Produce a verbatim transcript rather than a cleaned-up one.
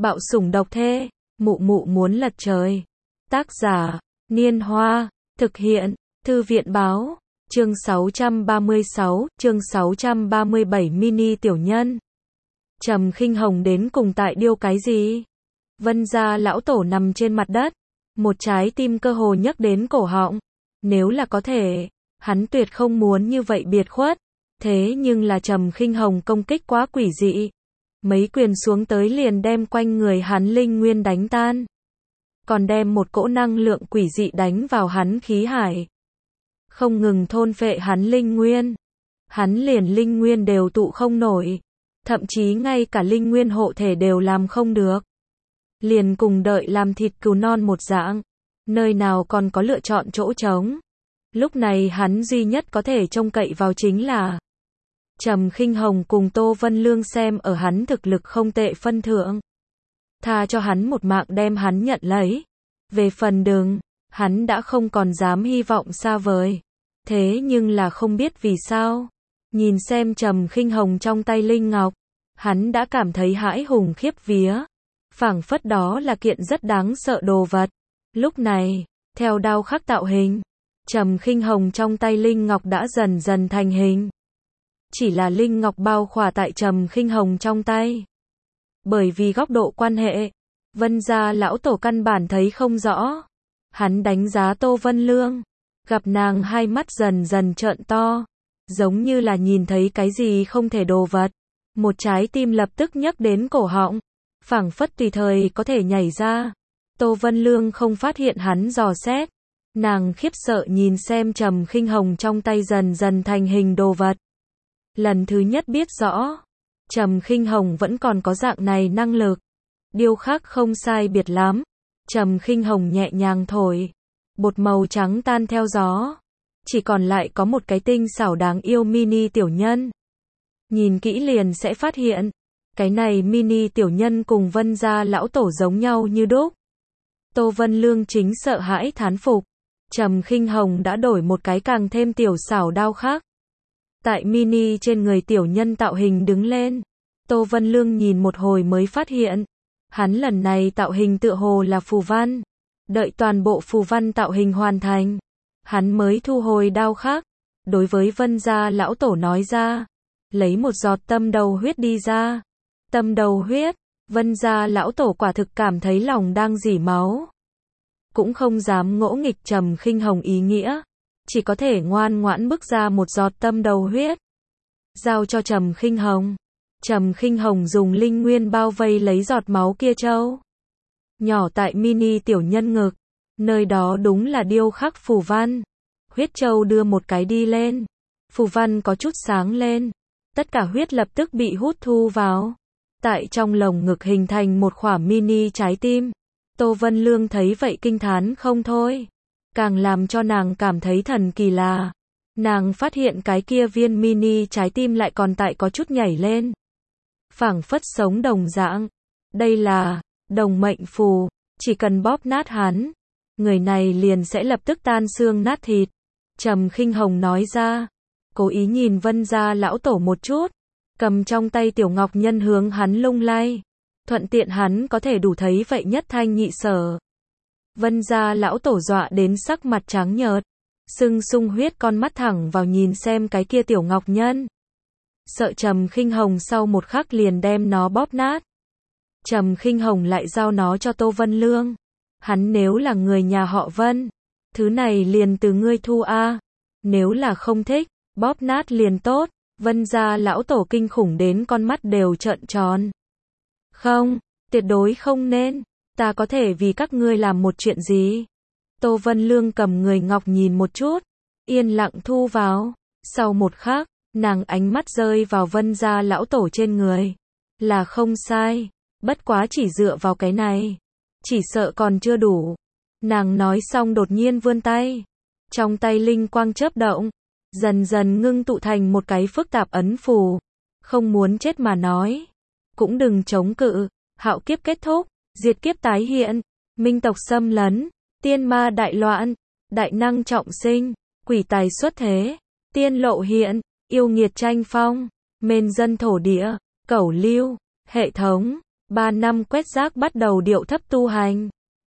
Bạo sủng độc thê, mụ mụ muốn lật trời. Tác giả, Niên Hoa, thực hiện, Thư viện Báo, chương sáu trăm ba mươi sáu, chương sáu trăm ba mươi bảy mini tiểu nhân. Trầm Khinh Hồng đến cùng tại điêu cái gì? Vân gia lão tổ nằm trên mặt đất, một trái tim cơ hồ nhấc đến cổ họng. Nếu là có thể, hắn tuyệt không muốn như vậy biệt khuất. Thế nhưng là Trầm Khinh Hồng công kích quá quỷ dị. Mấy quyền xuống tới liền đem quanh người hắn linh nguyên đánh tan. Còn đem một cỗ năng lượng quỷ dị đánh vào hắn khí hải. Không ngừng thôn phệ hắn linh nguyên. Hắn liền linh nguyên đều tụ không nổi. Thậm chí ngay cả linh nguyên hộ thể đều làm không được. Liền cùng đợi làm thịt cừu non một dạng. Nơi nào còn có lựa chọn chỗ trống. Lúc này hắn duy nhất có thể trông cậy vào chính là Trầm Khinh Hồng cùng Tô Vân Lương xem ở hắn thực lực không tệ phân thượng. Tha cho hắn một mạng đem hắn nhận lấy. Về phần Đường, hắn đã không còn dám hy vọng xa vời. Thế nhưng là không biết vì sao. Nhìn xem Trầm Khinh Hồng trong tay linh ngọc, hắn đã cảm thấy hãi hùng khiếp vía. Phảng phất đó là kiện rất đáng sợ đồ vật. Lúc này, theo đao khắc tạo hình, Trầm Khinh Hồng trong tay linh ngọc đã dần dần thành hình. Chỉ là linh ngọc bao khỏa tại Trầm Khinh Hồng trong tay. Bởi vì góc độ quan hệ, Vân gia lão tổ căn bản thấy không rõ. Hắn đánh giá Tô Vân Lương, gặp nàng hai mắt dần dần trợn to, giống như là nhìn thấy cái gì không thể đồ vật. Một trái tim lập tức nhấc đến cổ họng, phảng phất tùy thời có thể nhảy ra. Tô Vân Lương không phát hiện hắn dò xét. Nàng khiếp sợ nhìn xem Trầm Khinh Hồng trong tay dần dần thành hình đồ vật. Lần thứ nhất biết rõ, Trầm Khinh Hồng vẫn còn có dạng này năng lực. Điêu khắc không sai biệt lắm. Trầm Khinh Hồng nhẹ nhàng thổi, bột màu trắng tan theo gió. Chỉ còn lại có một cái tinh xảo đáng yêu mini tiểu nhân. Nhìn kỹ liền sẽ phát hiện, cái này mini tiểu nhân cùng Vân gia lão tổ giống nhau như đúc. Tô Vân Lương chính sợ hãi thán phục. Trầm Khinh Hồng đã đổi một cái càng thêm tiểu xảo đao khắc. Tại mini trên người tiểu nhân tạo hình đứng lên. Tô Vân Lương nhìn một hồi mới phát hiện. Hắn lần này tạo hình tựa hồ là phù văn. Đợi toàn bộ phù văn tạo hình hoàn thành, hắn mới thu hồi đao khắc. Đối với Vân gia lão tổ nói ra. Lấy một giọt tâm đầu huyết đi ra. Tâm đầu huyết. Vân gia lão tổ quả thực cảm thấy lòng đang rỉ máu. Cũng không dám ngỗ nghịch Trầm Khinh Hồng ý nghĩa. Chỉ có thể ngoan ngoãn bức ra một giọt tâm đầu huyết. Giao cho Trầm Khinh Hồng. Trầm Khinh Hồng dùng linh nguyên bao vây lấy giọt máu kia châu. Nhỏ tại mini tiểu nhân ngực. Nơi đó đúng là điêu khắc phù văn. Huyết châu đưa một cái đi lên. Phù văn có chút sáng lên. Tất cả huyết lập tức bị hút thu vào. Tại trong lồng ngực hình thành một khỏa mini trái tim. Tô Vân Lương thấy vậy kinh thán không thôi. Càng làm cho nàng cảm thấy thần kỳ là, nàng phát hiện cái kia viên mini trái tim lại còn tại có chút nhảy lên. Phảng phất sống đồng dạng. Đây là đồng mệnh phù, chỉ cần bóp nát hắn, người này liền sẽ lập tức tan xương nát thịt. Trầm Khinh Hồng nói ra, cố ý nhìn Vân gia lão tổ một chút, cầm trong tay tiểu ngọc nhân hướng hắn lung lay. Thuận tiện hắn có thể đủ thấy vậy nhất thanh nhị sở. Vân gia lão tổ dọa đến sắc mặt trắng nhợt, sưng sung huyết con mắt thẳng vào nhìn xem cái kia tiểu ngọc nhân. Sợ Trầm Khinh Hồng sau một khắc liền đem nó bóp nát. Trầm Khinh Hồng lại giao nó cho Tô Vân Lương. Hắn nếu là người nhà họ Vân, thứ này liền từ ngươi thu a. Nếu là không thích, bóp nát liền tốt. Vân gia lão tổ kinh khủng đến con mắt đều trợn tròn. Không, tuyệt đối không nên. Ta có thể vì các ngươi làm một chuyện gì? Tô Vân Lương cầm người ngọc nhìn một chút, yên lặng thu vào. Sau một khắc, nàng ánh mắt rơi vào Vân gia lão tổ trên người. Là không sai, bất quá chỉ dựa vào cái này, chỉ sợ còn chưa đủ. Nàng nói xong đột nhiên vươn tay. Trong tay linh quang chớp động, dần dần ngưng tụ thành một cái phức tạp ấn phù. Không muốn chết mà nói, cũng đừng chống cự. Hạo kiếp kết thúc, diệt kiếp tái hiện, minh tộc xâm lấn, tiên ma đại loạn, đại năng trọng sinh, quỷ tài xuất thế, tiên lộ hiện, yêu nghiệt tranh phong, mên dân thổ địa, cẩu lưu, hệ thống, ba năm quét rác bắt đầu điệu thấp tu hành.